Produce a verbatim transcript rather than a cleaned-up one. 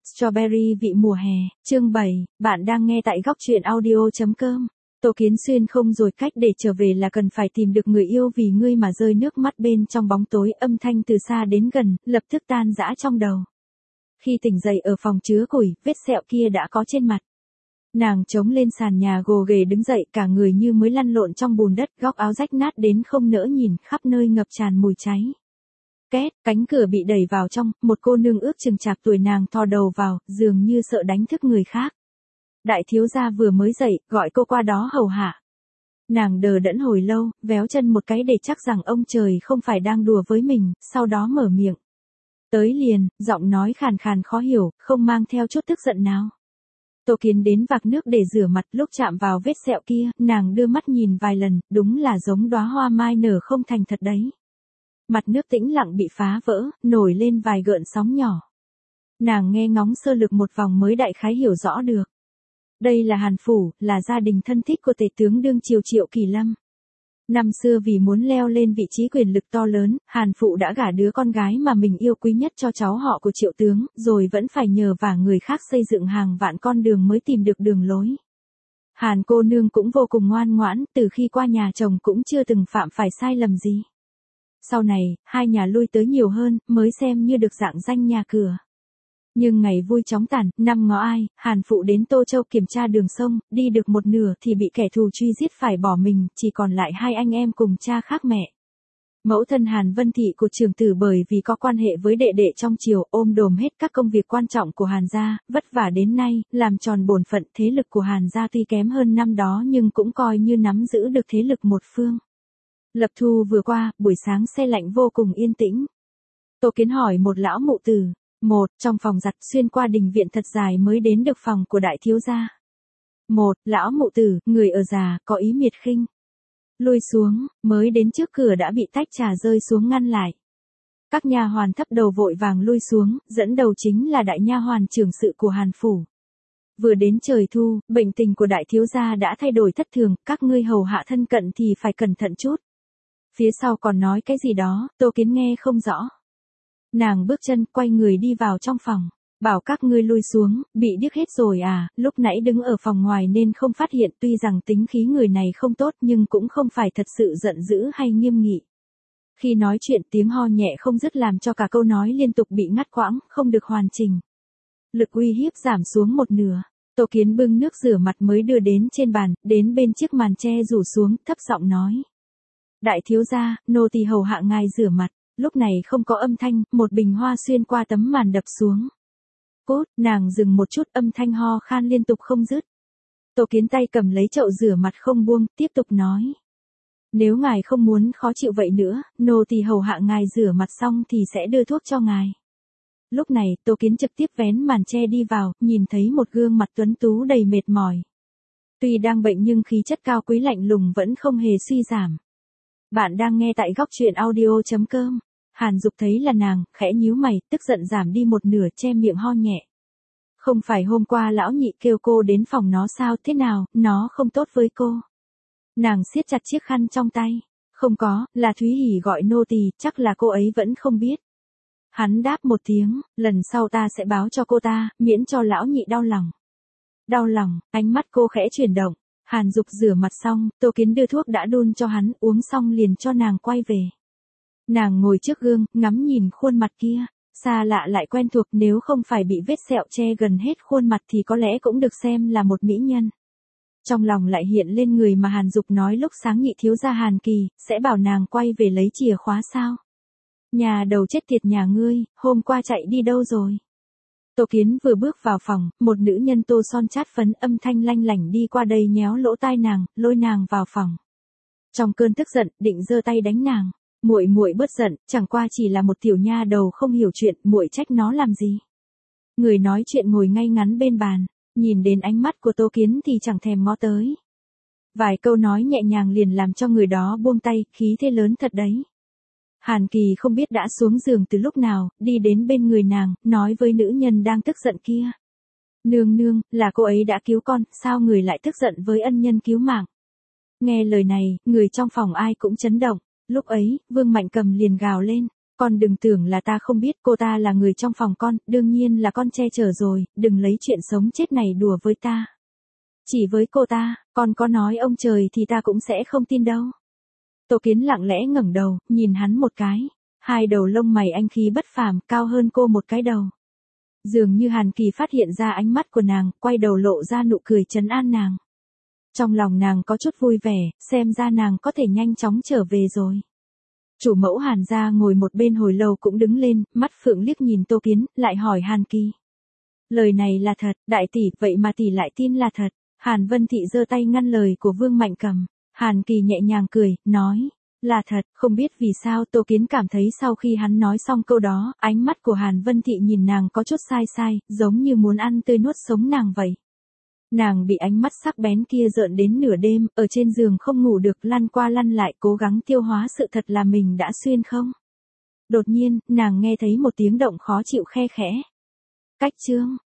Strawberry vị mùa hè, chương bảy, bạn đang nghe tại góc truyện audio.com. Tô Kiến Xuyên không rồi cách để trở về là cần phải tìm được người yêu vì ngươi mà rơi nước mắt bên trong bóng tối, âm thanh từ xa đến gần, lập tức tan rã trong đầu. Khi tỉnh dậy ở phòng chứa củi, vết sẹo kia đã có trên mặt. Nàng chống lên sàn nhà gồ ghề đứng dậy, cả người như mới lăn lộn trong bùn đất, góc áo rách nát đến không nỡ nhìn, khắp nơi ngập tràn mùi cháy. Két, cánh cửa bị đẩy vào trong, một cô nương ước chừng chạc tuổi nàng thò đầu vào, dường như sợ đánh thức người khác. Đại thiếu gia vừa mới dậy, gọi cô qua đó hầu hạ. Nàng đờ đẫn hồi lâu, véo chân một cái để chắc rằng ông trời không phải đang đùa với mình, sau đó mở miệng. Tới liền, giọng nói khàn khàn khó hiểu, không mang theo chút tức giận nào. Tô Kiến đến vạc nước để rửa mặt, lúc chạm vào vết sẹo kia, nàng đưa mắt nhìn vài lần, đúng là giống đóa hoa mai nở không thành thật đấy. Mặt nước tĩnh lặng bị phá vỡ, nổi lên vài gợn sóng nhỏ. Nàng nghe ngóng sơ lược một vòng mới đại khái hiểu rõ được. Đây là Hàn Phủ, là gia đình thân thích của tể tướng đương triều Triệu Kỳ Lâm. Năm xưa vì muốn leo lên vị trí quyền lực to lớn, Hàn Phụ đã gả đứa con gái mà mình yêu quý nhất cho cháu họ của Triệu tướng, rồi vẫn phải nhờ vả người khác xây dựng hàng vạn con đường mới tìm được đường lối. Hàn cô nương cũng vô cùng ngoan ngoãn, từ khi qua nhà chồng cũng chưa từng phạm phải sai lầm gì. Sau này, hai nhà lui tới nhiều hơn, mới xem như được dạng danh nhà cửa. Nhưng ngày vui chóng tàn, năm ngó ai, Hàn Phụ đến Tô Châu kiểm tra đường sông, đi được một nửa thì bị kẻ thù truy giết phải bỏ mình, chỉ còn lại hai anh em cùng cha khác mẹ. Mẫu thân Hàn Vân Thị của trưởng tử bởi vì có quan hệ với đệ đệ trong triều, ôm đồm hết các công việc quan trọng của Hàn gia, vất vả đến nay, làm tròn bổn phận. Thế lực của Hàn gia tuy kém hơn năm đó nhưng cũng coi như nắm giữ được thế lực một phương. Lập thu vừa qua, buổi sáng se lạnh vô cùng yên tĩnh. Tô Kiến hỏi một lão mụ tử. Một, trong phòng giặt xuyên qua đình viện thật dài mới đến được phòng của đại thiếu gia. Một, lão mụ tử, người ở già, có ý miệt khinh. Lui xuống, mới đến trước cửa đã bị tách trà rơi xuống ngăn lại. Các nha hoàn thấp đầu vội vàng lui xuống, dẫn đầu chính là đại nha hoàn trưởng sự của Hàn Phủ. Vừa đến trời thu, bệnh tình của đại thiếu gia đã thay đổi thất thường, các ngươi hầu hạ thân cận thì phải cẩn thận chút. Phía sau còn nói cái gì đó, Tô Kiến nghe không rõ. Nàng bước chân, quay người đi vào trong phòng. Bảo các ngươi lui xuống, bị điếc hết rồi à, lúc nãy đứng ở phòng ngoài nên không phát hiện, tuy rằng tính khí người này không tốt nhưng cũng không phải thật sự giận dữ hay nghiêm nghị. Khi nói chuyện tiếng ho nhẹ không dứt làm cho cả câu nói liên tục bị ngắt quãng, không được hoàn chỉnh. Lực uy hiếp giảm xuống một nửa. Tô Kiến bưng nước rửa mặt mới đưa đến trên bàn, đến bên chiếc màn che rủ xuống, thấp giọng nói. Đại thiếu gia, nô tỳ hầu hạ ngài rửa mặt. Lúc này không có âm thanh, một bình hoa xuyên qua tấm màn đập xuống. Cốt, nàng dừng một chút, âm thanh ho khan liên tục không dứt. Tô Kiến tay cầm lấy chậu rửa mặt không buông, tiếp tục nói. Nếu ngài không muốn khó chịu vậy nữa, nô tỳ hầu hạ ngài rửa mặt xong thì sẽ đưa thuốc cho ngài. Lúc này, Tô Kiến trực tiếp vén màn che đi vào, nhìn thấy một gương mặt tuấn tú đầy mệt mỏi. Tuy đang bệnh nhưng khí chất cao quý lạnh lùng vẫn không hề suy giảm. Bạn đang nghe tại góc truyện audio.com. Hàn Dục thấy là nàng, khẽ nhíu mày, tức giận giảm đi một nửa, che miệng ho nhẹ. Không phải hôm qua lão nhị kêu cô đến phòng nó sao, thế nào, nó không tốt với cô. Nàng siết chặt chiếc khăn trong tay. Không có, là Thúy Hỉ gọi nô tỳ, chắc là cô ấy vẫn không biết. Hắn đáp một tiếng, lần sau ta sẽ báo cho cô ta, miễn cho lão nhị đau lòng. Đau lòng, ánh mắt cô khẽ chuyển động. Hàn Dục rửa mặt xong, Tô Kiến đưa thuốc đã đun cho hắn, uống xong liền cho nàng quay về. Nàng ngồi trước gương, ngắm nhìn khuôn mặt kia, xa lạ lại quen thuộc, nếu không phải bị vết sẹo che gần hết khuôn mặt thì có lẽ cũng được xem là một mỹ nhân. Trong lòng lại hiện lên người mà Hàn Dục nói lúc sáng nhị thiếu gia Hàn Kỳ, sẽ bảo nàng quay về lấy chìa khóa sao. Nhà đầu chết tiệt nhà ngươi, hôm qua chạy đi đâu rồi? Tô Kiến vừa bước vào phòng, một nữ nhân tô son chát phấn âm thanh lanh lảnh đi qua đây nhéo lỗ tai nàng, lôi nàng vào phòng. Trong cơn tức giận, định giơ tay đánh nàng. Muội muội bớt giận, chẳng qua chỉ là một tiểu nha đầu không hiểu chuyện, muội trách nó làm gì. Người nói chuyện ngồi ngay ngắn bên bàn, nhìn đến ánh mắt của Tô Kiến thì chẳng thèm ngó tới. Vài câu nói nhẹ nhàng liền làm cho người đó buông tay, khí thế lớn thật đấy. Hàn Kỳ không biết đã xuống giường từ lúc nào, đi đến bên người nàng, nói với nữ nhân đang tức giận kia. Nương nương, là cô ấy đã cứu con, sao người lại tức giận với ân nhân cứu mạng? Nghe lời này, người trong phòng ai cũng chấn động. Lúc ấy, Vương Mạnh Cầm liền gào lên. Con đừng tưởng là ta không biết, cô ta là người trong phòng con, đương nhiên là con che chở rồi, đừng lấy chuyện sống chết này đùa với ta. Chỉ với cô ta, con có nói ông trời thì ta cũng sẽ không tin đâu. Tô Kiến lặng lẽ ngẩng đầu, nhìn hắn một cái. Hai đầu lông mày anh khí bất phàm, cao hơn cô một cái đầu. Dường như Hàn Kỳ phát hiện ra ánh mắt của nàng, quay đầu lộ ra nụ cười trấn an nàng. Trong lòng nàng có chút vui vẻ, xem ra nàng có thể nhanh chóng trở về rồi. Chủ mẫu Hàn gia ngồi một bên hồi lâu cũng đứng lên, mắt phượng liếc nhìn Tô Kiến, lại hỏi Hàn Kỳ. Lời này là thật, đại tỷ, vậy mà tỷ lại tin là thật. Hàn Vân Thị giơ tay ngăn lời của Vương Mạnh Cầm. Hàn Kỳ nhẹ nhàng cười, nói, là thật, không biết vì sao Tô Kiến cảm thấy sau khi hắn nói xong câu đó, ánh mắt của Hàn Vân Thị nhìn nàng có chút sai sai, giống như muốn ăn tươi nuốt sống nàng vậy. Nàng bị ánh mắt sắc bén kia rợn đến nửa đêm, ở trên giường không ngủ được, lăn qua lăn lại cố gắng tiêu hóa sự thật là mình đã xuyên không. Đột nhiên, nàng nghe thấy một tiếng động khó chịu khe khẽ. Cách chương.